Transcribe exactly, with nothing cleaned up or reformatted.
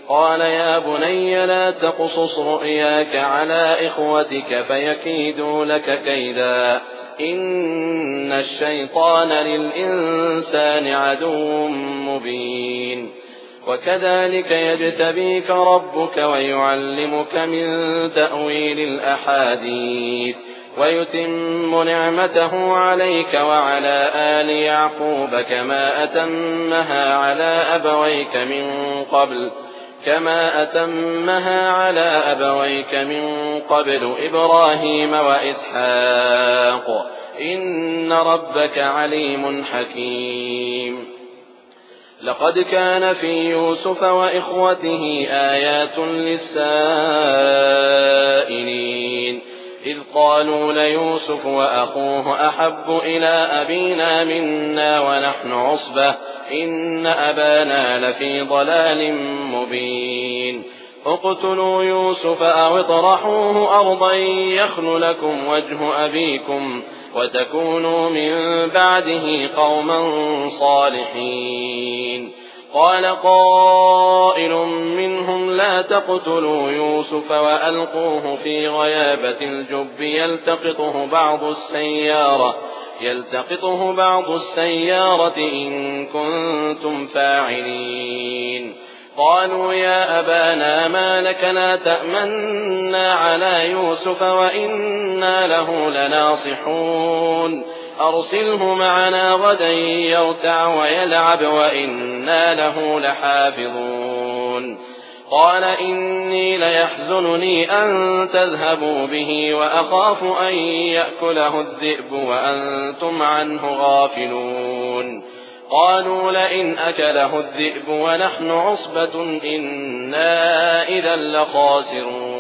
قال يا بني لا تقصص رؤياك على إخوتك فيكيدوا لك كيدا إن الشيطان للإنسان عدو مبين وكذلك يجتبيك ربك ويعلمك من تأويل الأحاديث ويتم نعمته عليك وعلى آل يعقوب كما أتمها على أبويك من قبل كما أتمها على أبويك من قبل إبراهيم وإسحاق إن ربك عليم حكيم لقد كان في يوسف وإخوته آيات للسائلين إذ قالوا ليوسف وأخوه أحب إلى أبينا منا ونحن عصبة إن أبانا لفي ضلال مبين اقتلوا يوسف أو اطرحوه أرضا يخل لكم وجه أبيكم وتكونوا من بعده قوما صالحين قال قائل منهم لا تقتلوا يوسف وألقوه في غيابة الجب يلتقطه بعض السيارة يلتقطه بعض السيارة إن كنتم فاعلين قالوا يا أبانا ما لك لا تأمنا على يوسف وإنا له لناصحون أرسله معنا غدا يرتع ويلعب وإنا له لحافظون قال إني ليحزنني أن تذهبوا به وأخاف أن يأكله الذئب وأنتم عنه غافلون قالوا لئن أكله الذئب ونحن عصبة إنا إذا لخاسرون